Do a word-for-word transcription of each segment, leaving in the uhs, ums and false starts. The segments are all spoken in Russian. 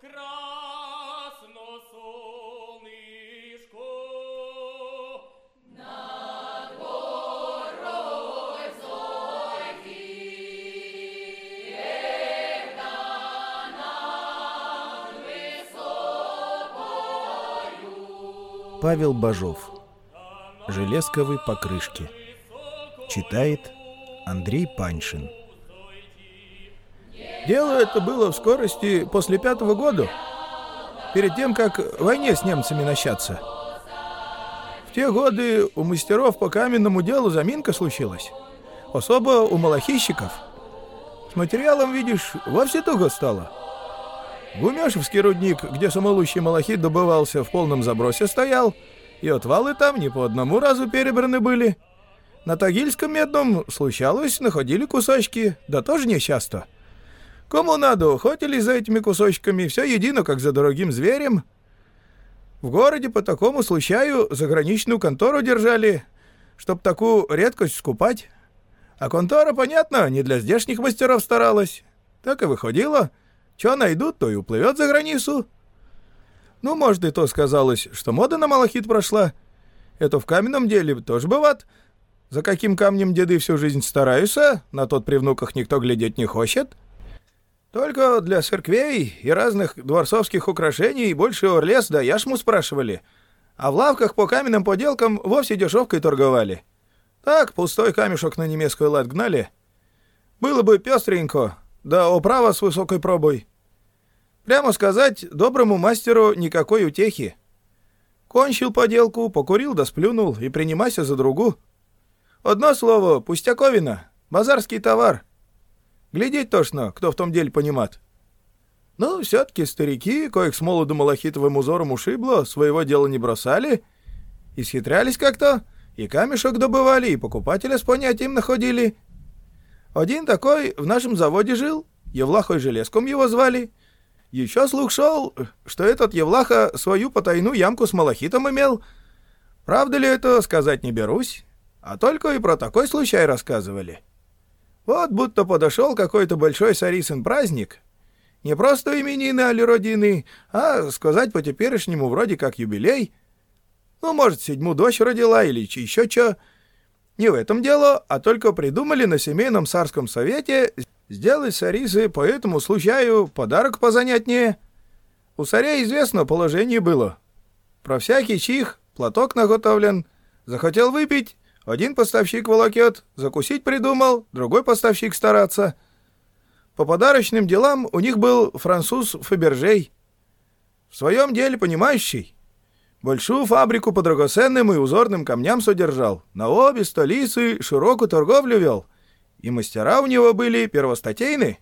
Павел Бажов. Железковы покрышки. Читает Андрей Паньшин. Дело это было в скорости после пятого года, перед тем, как в войне с немцами начаться. В те годы у мастеров по каменному делу заминка случилась, особо у малахийщиков. С материалом, видишь, вовсе туго стало. Гумешевский рудник, где самолущий малахит добывался, в полном забросе стоял, и отвалы там не по одному разу перебраны были. На Тагильском медном случалось, находили кусочки, да тоже нечасто. Кому надо, охотились за этими кусочками, все едино, как за дорогим зверем. В городе по такому случаю заграничную контору держали, чтоб такую редкость скупать. А контора, понятно, не для здешних мастеров старалась. Так и выходило. Что найдут, то и уплывет за границу. Ну, может, и то сказалось, что мода на малахит прошла. Это в каменном деле тоже бывает. За каким камнем деды всю жизнь стараются, на тот при внуках никто глядеть не хочет. Только для церквей и разных дворцовских украшений больше орлес да яшму спрашивали. А в лавках по каменным поделкам вовсе дешевкой торговали. Так, пустой камешок на немецкую лад гнали. Было бы пестренько, да оправа с высокой пробой. Прямо сказать, доброму мастеру никакой утехи. Кончил поделку, покурил да сплюнул и принимайся за другу. Одно слово, пустяковина, базарский товар. Глядеть тошно, кто в том деле понимает. Ну, все-таки старики, коих с молоду малахитовым узором ушибло, своего дела не бросали, исхитрялись как-то, и камешек добывали, и покупателя с понятием находили. Один такой в нашем заводе жил, Евлахой Железком его звали. Еще слух шел, что этот Евлаха свою потайную ямку с малахитом имел. Правда ли это, сказать не берусь, а только и про такой случай рассказывали. Вот будто подошел какой-то большой царицын праздник, не просто именины али родины, а, сказать по-теперешнему, вроде как юбилей. Ну, может, седьмую дочь родила или еще что. Не в этом дело, а только придумали на семейном царском совете сделать царице по этому случаю подарок позанятнее. У царя известно положение было. Про всякий чих платок наготовлен. Захотел выпить, один поставщик волокет, закусить придумал, другой поставщик стараться. По подарочным делам у них был француз Фабержей. В своем деле понимающий. Большую фабрику по драгоценным и узорным камням содержал. На обе столицы широкую торговлю вел. И мастера у него были первостатейны.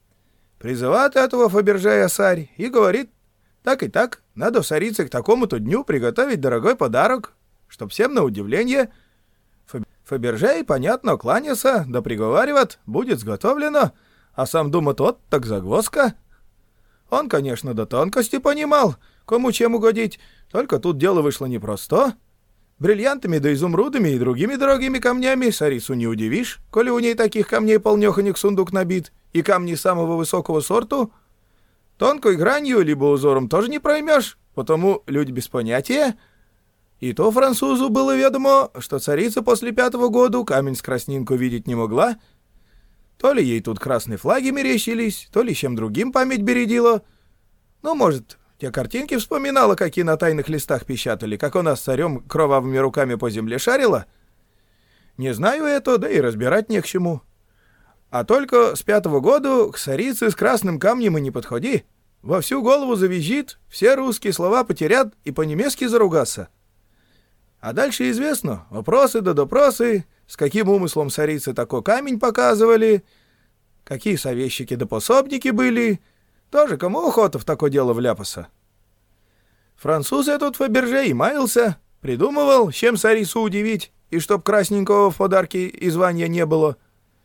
Призывает этого Фабержея царь и говорит: так и так, надо в царице к такому-то дню приготовить дорогой подарок, чтоб всем на удивление. Фабержей, понятно, кланяется, да приговаривает: будет сготовлено, а сам думает: вот так загвоздка. Он, конечно, до тонкости понимал, кому чем угодить, только тут дело вышло непросто. Бриллиантами да изумрудами и другими дорогими камнями царицу не удивишь, коли у ней таких камней полнёхонек сундук набит, и камни самого высокого сорту. Тонкой гранью либо узором тоже не проймешь, потому люди без понятия. И то французу было ведомо, что царица после пятого года камень с краснинку видеть не могла. То ли ей тут красные флаги мерещились, то ли чем другим память бередила. Ну, может, те картинки вспоминала, какие на тайных листах печатали, как она с царем кровавыми руками по земле шарила. Не знаю это, да и разбирать не к чему. А только с пятого года к царице с красным камнем и не подходи. Во всю голову завизжит, все русские слова потерят и по-немецки заругаться. А дальше известно, вопросы да допросы, с каким умыслом царицы такой камень показывали, какие советчики да пособники были. Тоже кому охота в такое дело вляпаться? Француз этот Фаберже и маялся, придумывал, чем царицу удивить, и чтоб красненького в подарке и звания не было.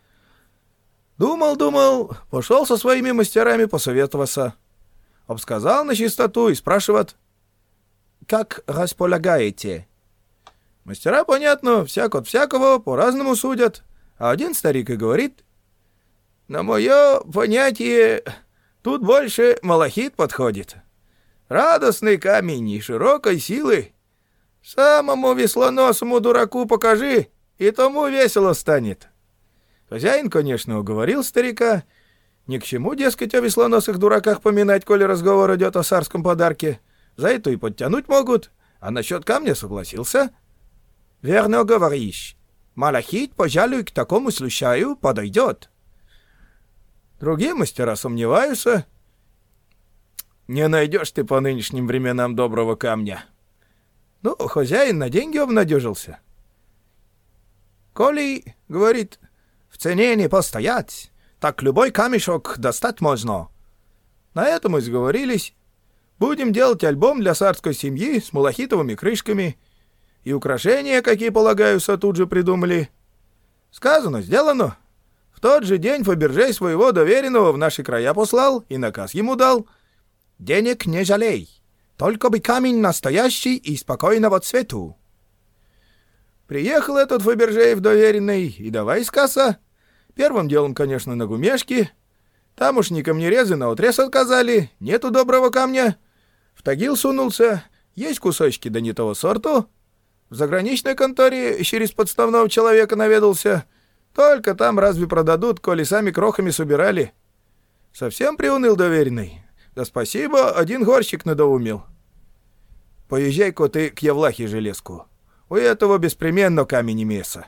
Думал-думал, пошел со своими мастерами посоветоваться. Обсказал на чистоту и спрашивает: «Как располагаете?» Мастера, понятно, всяк от всякого по-разному судят, а один старик и говорит: «На мое понятие, Тут больше малахит подходит. Радостный камень и широкой силы. Самому веслоносому дураку покажи, и тому весело станет. Хозяин, конечно, уговорил старика. Ни к чему, дескать, о веслоносых дураках поминать, коли разговор идет о царском подарке. За это и подтянуть могут. А насчет камня согласился. Верно говоришь. Малахит, пожалуй, к такому случаю подойдет. Другие мастера сомневаются. Не найдешь ты по нынешним временам доброго камня. Ну, хозяин на деньги обнадежился. Коли, говорит, в цене не постоять, так любой камешок достать можно. На этом мы сговорились. Будем делать альбом для царской семьи с малахитовыми крышками. И украшения, какие полагаются, тут же придумали. Сказано, сделано. В тот же день Фаберже своего доверенного в наши края послал и наказ ему дал. Денег не жалей, только бы камень настоящий и спокойного цвету. Приехал этот Фаберже в доверенный и давай сказа. Первым делом, конечно, на гумешки. Там уж ни камнерезы наотрез отказали, нету доброго камня. В Тагил сунулся, есть кусочки, да не того сорту. В заграничной конторе через подставного человека наведался. Только там разве продадут, коли сами крохами собирали. Совсем приуныл доверенный. Да спасибо, один горщик надоумил. Поезжай-ка ты к Евлахе железку. У этого беспременно камень имеется.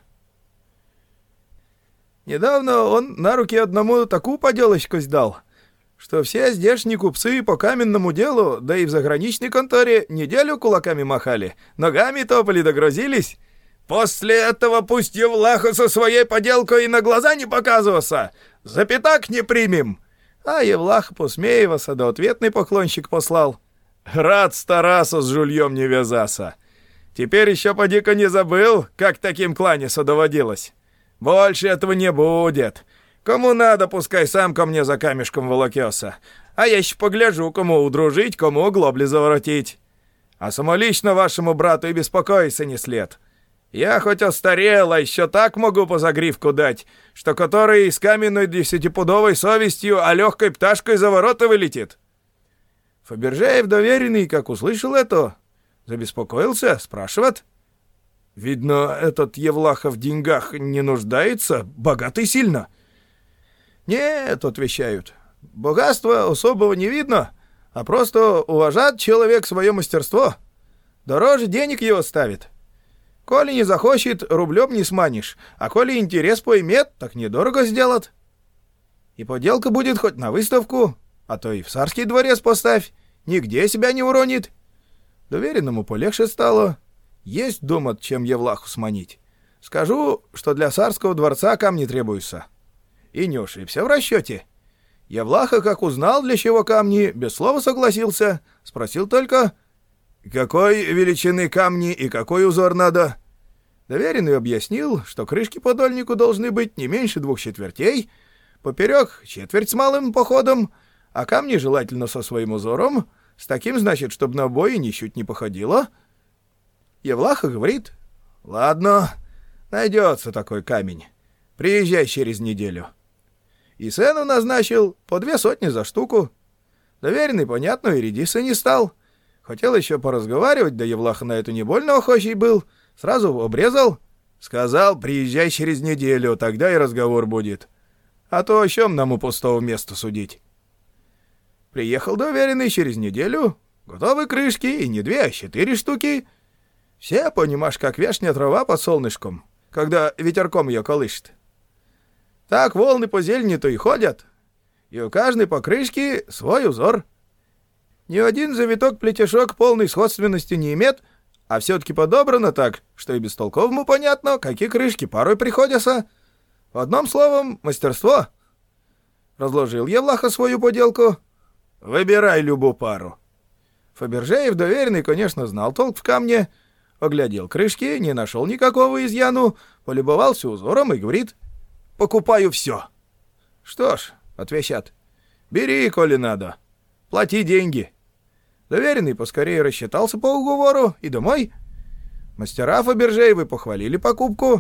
Недавно он на руки одному такую поделочку сдал, что все здешние купцы по каменному делу, да и в заграничной конторе неделю кулаками махали, ногами топали, догрозились. После этого пусть Евлаха со своей поделкой и на глаза не показывался, за пятак не примем. А Евлаха посмеивался, да ответный поклонщик послал. Рад стараться с жульем не вязаться. Теперь еще поди-ка не забыл, как таким кланяться доводилось. Больше этого не будет. Кому надо, пускай сам ко мне за камешком волокёса. А я еще погляжу, кому удружить, кому глобли заворотить. А самолично вашему брату и беспокоиться не след. Я хоть остарел, а еще так могу по загривку дать, что который с каменной десятипудовой совестью, а легкой пташкой за ворота вылетит. Фабержеев доверенный, как услышал это, забеспокоился, спрашивает. Видно, этот Евлаха в деньгах не нуждается, богатый сильно. Нет, отвечают, богатства особого не видно, а просто уважает человек свое мастерство. Дороже денег его ставит. Коли не захочет, рублем не сманишь, а коли интерес поймет, так недорого сделат. И поделка будет хоть на выставку, а то и в царский дворец поставь, нигде себя не уронит. Доверенному полегче стало. Есть думать, чем Евлаху сманить. Скажу, что для царского дворца камни требуются. И не ошибся в расчете. Евлаха, как узнал, для чего камни, без слова согласился. Спросил только, какой величины камни и какой узор надо. Доверенный объяснил, что крышки подольнику должны быть не меньше двух четвертей, поперек четверть с малым походом, а камни желательно со своим узором, с таким, значит, чтобы на обои ничуть не походило. Евлаха говорит, ладно, найдется такой камень, приезжай через неделю. И цену назначил по две сотни за штуку. Доверенный, понятно, и рядиться не стал. Хотел еще поразговаривать, да Евлаха на это не больно охочий был, сразу обрезал. Сказал, приезжай через неделю, тогда и разговор будет. А то о чем нам у пустого места судить. Приехал доверенный через неделю, готовы крышки, и не две, а четыре штуки. Все, понимаешь, как вешняя трава под солнышком, когда ветерком ее колышет. Так волны по зелени-то и ходят, и у каждой покрышки свой узор. Ни один завиток-плетешок полной сходственности не имеет, а все-таки подобрано так, что и бестолковому понятно, какие крышки порой приходятся. В одном словом, мастерство. Разложил Евлаха свою поделку. Выбирай любую пару. Фабержеев доверенный, конечно, знал толк в камне, оглядел крышки, не нашел никакого изъяну, полюбовался узором и говорит, покупаю все. Что ж, отвечат, бери, коли надо, плати деньги. Доверенный поскорее рассчитался по уговору и домой. Мастера Фабержеевы похвалили покупку.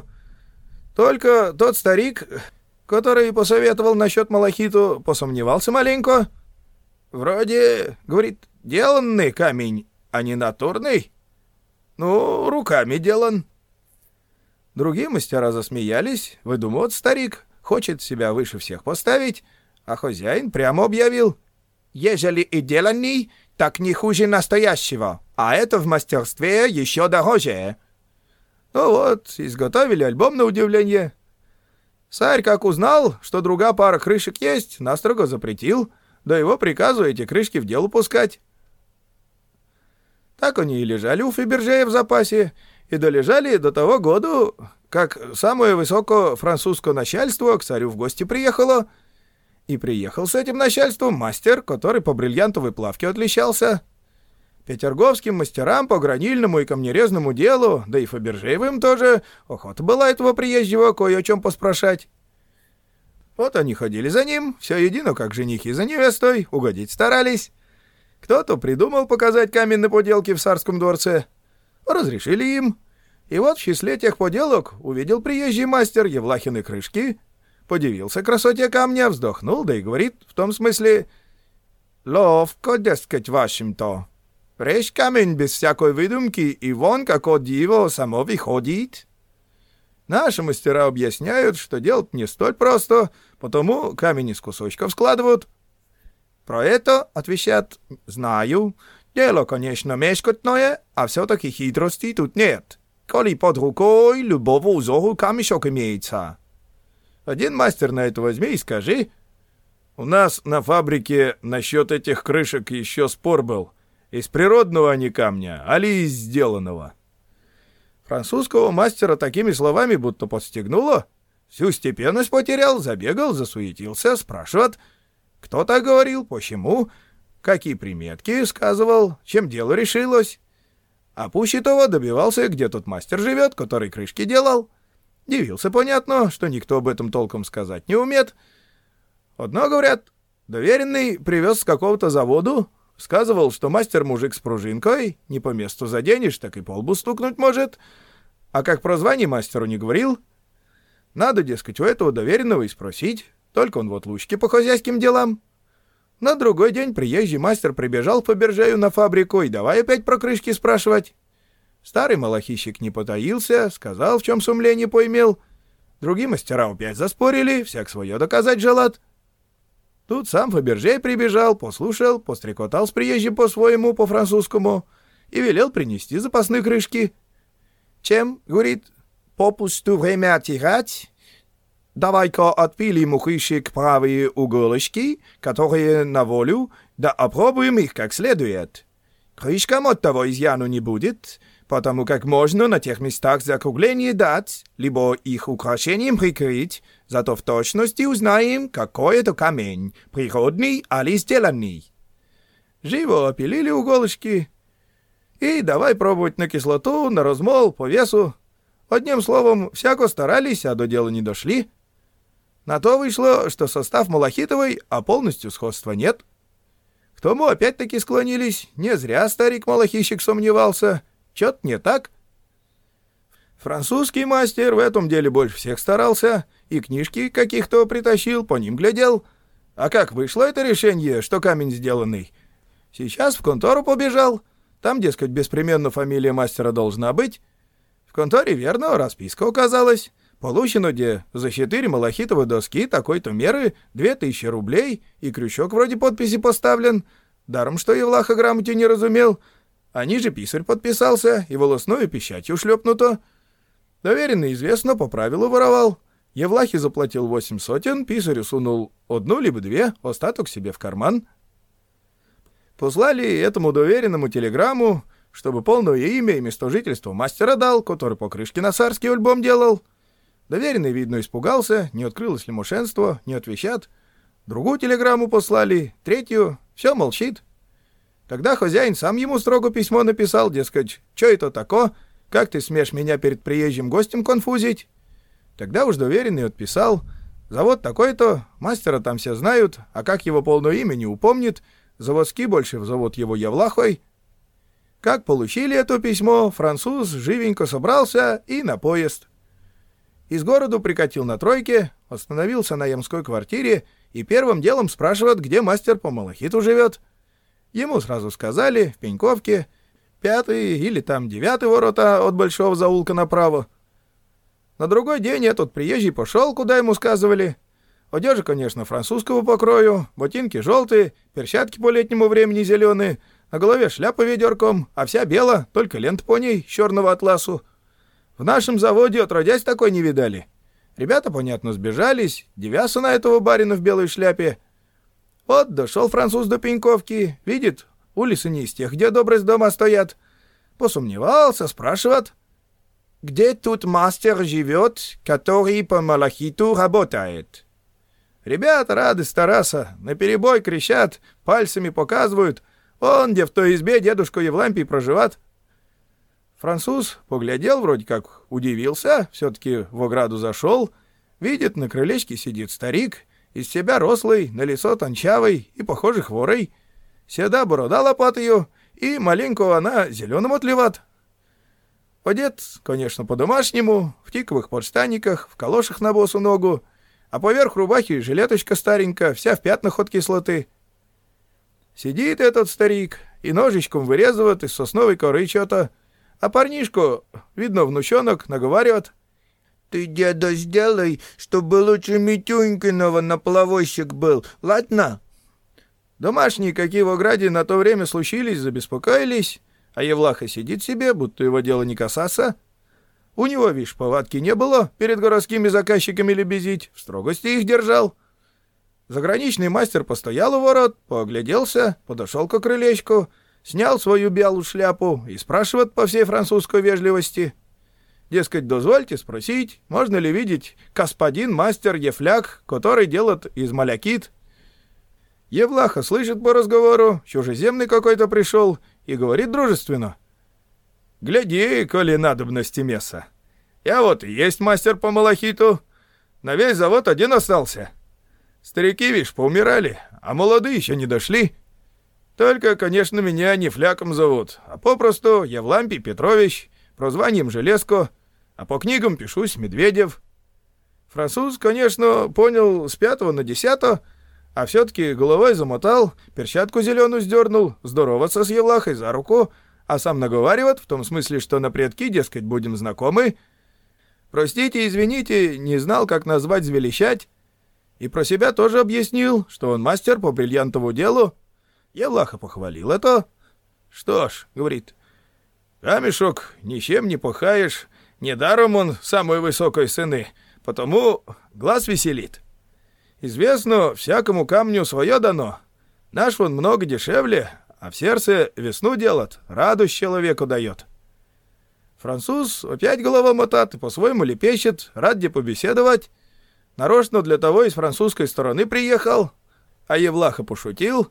Только тот старик, который посоветовал насчет малахиту, посомневался маленько. Вроде, говорит, деланный камень, а не натурный. Ну, руками делан. Другие мастера засмеялись, выдумывает старик, хочет себя выше всех поставить, а хозяин прямо объявил: ежели и деланный, так не хуже настоящего, а это в мастерстве еще дороже. Ну вот, изготовили альбом на удивление. Царь, как узнал, что другая пара крышек есть, настрого запретил, до его приказу эти крышки в дело пускать. Так они и лежали у Фабержея в запасе, и долежали до того года, как самое высокое французское начальство к царю в гости приехало, и приехал с этим начальством мастер, который по бриллиантовой плавке отличался. Петерговским мастерам по гранильному и камнерезному делу, да и Фабержеевым тоже, охота была этого приезжего кое о чем поспрашать. Вот они ходили за ним, все едино, как женихи за невестой, угодить старались. Кто-то придумал показать каменные поделки в царском дворце. Разрешили им. И вот в числе тех поделок увидел приезжий мастер Евлахины крышки, подивился красоте камня, вздохнул, да и говорит в том смысле: «Ловко, дескать, вашим-то. Режь камень без всякой выдумки, и вон, как от диво, само выходит». Наши мастера объясняют, что делать не столь просто, потому камень из кусочков складывают. Про это, отвечат, знаю. Дело, конечно, мешкотное, а все-таки хитрости тут нет. Коли под рукой любого узору камешок имеется. Один мастер на это возьми и скажи: «У нас на фабрике насчет этих крышек еще спор был. Из природного они камня, али из сделанного». Французского мастера такими словами будто подстегнуло. Всю степенность потерял, забегал, засуетился, спрашивает: кто так говорил, почему, какие приметки сказывал, чем дело решилось. А пуще того добивался, где тот мастер живет, который крышки делал. Дивился, понятно, что никто об этом толком сказать не умеет. Одно, говорят, доверенный привез с какого-то заводу, сказывал, что мастер-мужик с пружинкой, не по месту заденешь, так и по лбу стукнуть может. А как про звание мастеру не говорил, надо, дескать, у этого доверенного и спросить, только он вот лучки по хозяйским делам. На другой день приезжий мастер прибежал по Фабержею на фабрику и давай опять про крышки спрашивать. Старый малахищик не потаился, сказал, в чем сумление поимел. Другие мастера опять заспорили, всяк свое доказать желат. Тут сам Фабержей прибежал, послушал, пострекотал с приезжим по-своему, по-французскому, и велел принести запасные крышки. Чем, говорит, попусту время терять? Давай-ка отпилим у крышек правые уголочки, которые на волю, да опробуем их как следует. Крышкам от того изъяну не будет, потому как можно на тех местах закругление дать, либо их украшением прикрыть, зато в точности узнаем, какой это камень, природный али сделанный. Живо опилили уголочки и давай пробовать на кислоту, на размол, по весу. Одним словом, всяко старались, а до дела не дошли. На то вышло, что состав малахитовый, а полностью сходства нет. К тому опять-таки склонились, не зря старик-малахищик сомневался, чё-то не так. Французский мастер в этом деле больше всех старался, и книжки каких-то притащил, по ним глядел. А как вышло это решение, что камень сделанный? Сейчас в контору побежал, там, дескать, беспременно фамилия мастера должна быть. В конторе, верно, расписка указалась. Получено где за четыре малахитовые доски такой-то меры две тысячи рублей, и крючок вроде подписи поставлен. Даром, что Евлаха грамоте не разумел. А ниже писарь подписался, и волосную печатью шлепнуто. Доверенный, известно, по правилу воровал. Евлахе заплатил восемь сотен, писарю сунул одну либо две, остаток себе в карман. Послали этому доверенному телеграмму, чтобы полное имя и место жительства мастера дал, который по крышке на царский альбом делал. Доверенный, видно, испугался, не открылось ли мошенство, не отвечат. Другую телеграмму послали, третью, все молчит. Тогда хозяин сам ему строго письмо написал, дескать, «Чё это тако? Как ты смеешь меня перед приезжим гостем конфузить?» Тогда уж доверенный отписал, «Завод такой-то, мастера там все знают, а как его полное имя не упомнит, заводский больше зовут его Евлахой». Как получили это письмо, француз живенько собрался и на поезд. Из города прикатил на тройке, остановился на ямской квартире и первым делом спрашивает, где мастер по малахиту живет. Ему сразу сказали, в Пеньковке, пятый или там девятый ворота от большого заулка направо. На другой день этот приезжий пошел, куда ему сказывали. Одежа, конечно, французского покрою, ботинки желтые, перчатки по летнему времени зеленые, на голове шляпа ведерком, а вся бела, только лента по ней, черного атласу. В нашем заводе отродясь такой не видали. Ребята, понятно, сбежались, девятся на этого барина в белой шляпе. Вот дошел француз до Пеньковки, видит, улицы не из тех, где добрость дома стоят. Посомневался, спрашивает, где тут мастер живет, который по малахиту работает. Ребята рады стараться, наперебой кричат, пальцами показывают, он, где в той избе дедушка Евлампий проживает. Француз поглядел, вроде как удивился, все-таки в ограду зашел, видит, на крылечке сидит старик, из себя рослый, на лицо тончавый и, похоже, хворый. Седа борода лопатою, и маленького она зеленым отливат. Одет, конечно, по-домашнему, в тиковых подштанниках, в калошах на босу ногу, а поверх рубахи жилеточка старенькая, вся в пятнах от кислоты. Сидит этот старик и ножичком вырезывает из сосновой коры что-то, а парнишку, видно, внучонок, наговаривает: «Ты, деда, сделай, чтобы лучше Митюнькиного на плавойщик был, ладно?» Домашние, какие в ограде на то время случились, забеспокоились, а Евлаха сидит себе, будто его дело не касаться. У него, вишь, повадки не было перед городскими заказчиками лебезить, в строгости их держал. Заграничный мастер постоял у ворот, поогляделся, подошел к крылечку, снял свою белую шляпу и спрашивает по всей французской вежливости. Дескать, дозвольте спросить, можно ли видеть господин мастер Ефляк, который делает из малякит. Евлаха слышит по разговору, чужеземный какой-то пришел, и говорит дружественно: «Гляди, коли надобности меса. Я вот и есть мастер по малахиту. На весь завод один остался. Старики, вишь, поумирали, а молодые еще не дошли. Только, конечно, меня не Фляком зовут, а попросту Евлампий Петрович, прозванием Железко, а по книгам пишусь Медведев». Француз, конечно, понял с пятого на десятого, а все-таки головой замотал, перчатку зеленую сдернул, здороваться с Евлахой за руку, а сам наговаривает, в том смысле, что на предки, дескать, будем знакомы. Простите, извините, не знал, как назвать, звелищать. И про себя тоже объяснил, что он мастер по бриллиантовому делу. Евлаха похвалил это. «Что ж, — говорит, — камешок ничем не пахаешь, недаром он самой высокой цены, потому глаз веселит. Известно, всякому камню свое дано. Наш он много дешевле, а в сердце весну делает, радость человеку дает». Француз опять голова мотат и по-своему лепещет, рад где побеседовать. Нарочно для того из французской стороны приехал, а Евлаха пошутил: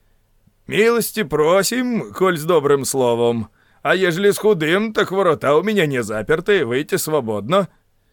«Милости просим, коль с добрым словом, а ежели с худым, так ворота у меня не заперты, выйти свободно».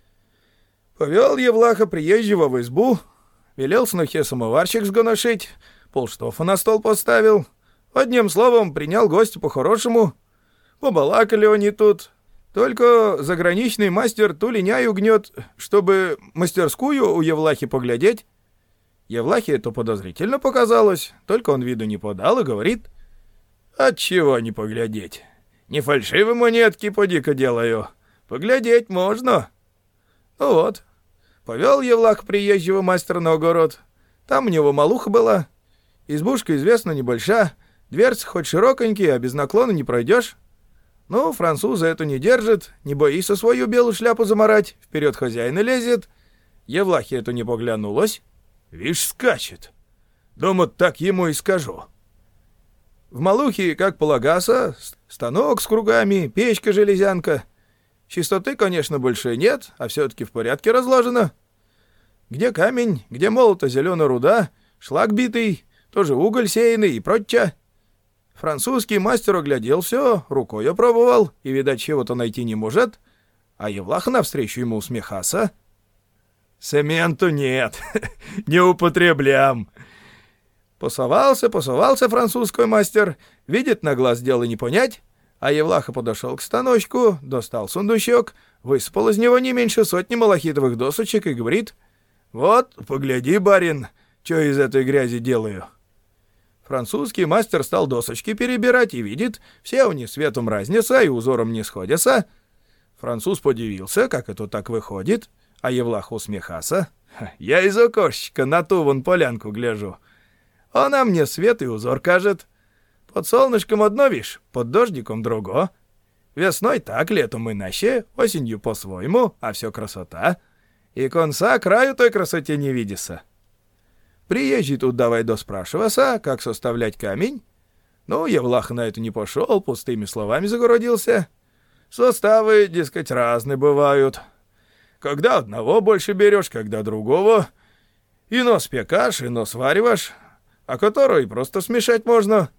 Повел Евлаха приезжего в избу, велел снохе самоварчик сгоношить, полштофа на стол поставил, одним словом принял гостя по-хорошему. Побалакали они тут. Только заграничный мастер ту линяю гнет, чтобы мастерскую у Евлахи поглядеть. Евлахе это подозрительно показалось, только он виду не подал и говорит: «Отчего не поглядеть? Не фальшивые монетки поди-ка делаю. Поглядеть можно». Ну вот, повел Евлах приезжего мастера на огород. Там у него малуха была. Избушка, известно, небольшая, дверцы хоть широконькие, а без наклона не пройдешь. Ну, француза это не держит, не боится свою белую шляпу замарать, вперед хозяина лезет. Евлахе это не поглянулось. Вишь, скачет. Дома так ему и скажу. В малухе, как полагаса, станок с кругами, печка-железянка. Чистоты, конечно, больше нет, а все-таки в порядке разложено. Где камень, где молота зеленая руда, шлак битый, тоже уголь сеянный и прочее. Французский мастер оглядел все, рукой опробовал, и, видать, чего-то найти не может, а Евлаха навстречу ему усмехался. «Цементу нет, не употреблям». Посовался, посовался французский мастер, видит на глаз дело не понять, А Евлаха подошел к станочку, достал сундучок, высыпал из него не меньше сотни малахитовых досочек и говорит: «Вот, погляди, барин, что из этой грязи делаю». Французский мастер стал досочки перебирать и видит, все они светом разнятся и узором не сходятся. Француз подивился, как это так выходит, а Евлаха усмехался: «Я из окошечка на ту вон полянку гляжу. Она мне свет и узор кажет. Под солнышком одно, вишь, под дождиком другое. Весной так, летом иначе, осенью по-своему, а все красота. И конца краю той красоте не видится». Приезжий тут давай доспрашиваться, как составлять камень. Ну, Евлаха на это не пошел, пустыми словами загородился. Составы, дескать, разные бывают. Когда одного больше берешь, когда другого. Ино спекашь, ино свариваешь, а которого и просто смешать можно.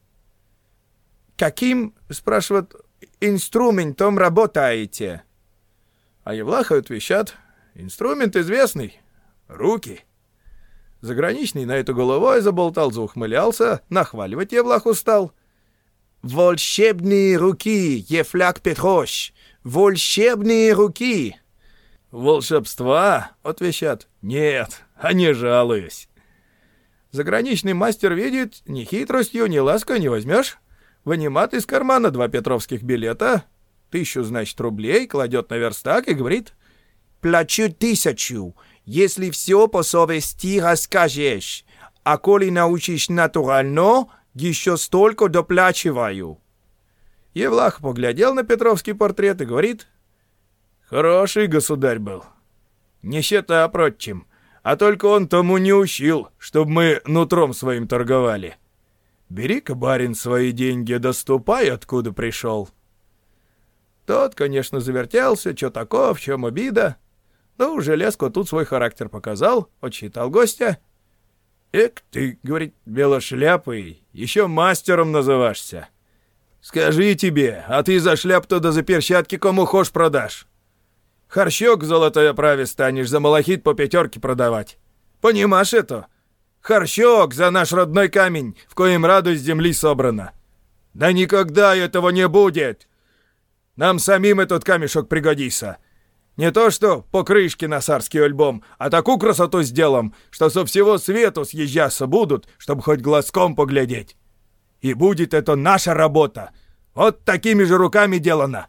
«Каким, — спрашивают, — инструментом работаете?» А Евлаха отвечат: «Инструмент известный — руки». Заграничный на эту головой заболтал, заухмылялся, нахваливать Евлаху стал. «Волшебные руки, Евлах Петрович! Волшебные руки!» «Волшебства?» — отвечат. «Нет, а не жалуюсь». Заграничный мастер видит, ни хитростью, ни лаской не возьмешь. Вынимает из кармана два петровских билета, тысячу, значит, рублей, кладет на верстак и говорит: «Плачу тысячу, если все по совести расскажешь, а коли научишь натурально, еще столько доплачиваю». Евлаха поглядел на петровский портрет и говорит: «Хороший государь был, нищета прочим, а только он тому не учил, чтобы мы нутром своим торговали. Бери-ка, барин, свои деньги, доступай, откуда пришел». Тот, конечно, завертелся, что такое, в чем обида. Ну, Железко тут свой характер показал, отчитал гостя. «Эк ты, — говорит, — белошляпый, еще мастером называешься. Скажи тебе, а ты за шляп-то да за перчатки кому хошь продашь? Харчок в золотой оправе станешь за малахит по пятерке продавать. Понимаешь это? Харчок за наш родной камень, в коем радость земли собрана. Да никогда этого не будет. Нам самим этот камешок пригодится. Не то что покрышки на царский альбом, а такую красоту сделаем, что со всего свету съезжаться будут, чтобы хоть глазком поглядеть. И будет это наша работа. Вот такими же руками делано».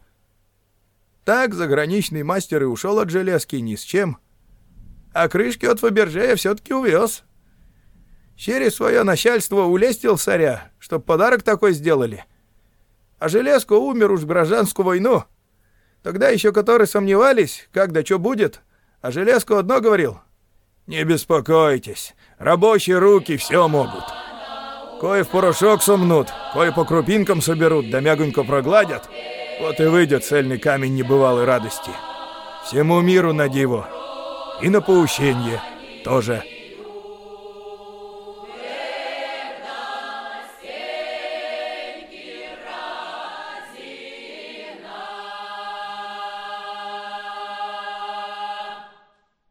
Так заграничный мастер и ушел от Железки ни с чем. А крышки от Фабержея все-таки увез. Через свое начальство улестил царя, чтоб подарок такой сделали. А Железко умер уж в гражданскую войну. Тогда еще которые сомневались, как да что будет, а Железко одно говорил: «Не беспокойтесь, рабочие руки все могут. Кое в порошок сомнут, кое по крупинкам соберут, да мягонько прогладят, вот и выйдет цельный камень небывалой радости. Всему миру на диво, и на поученье тоже».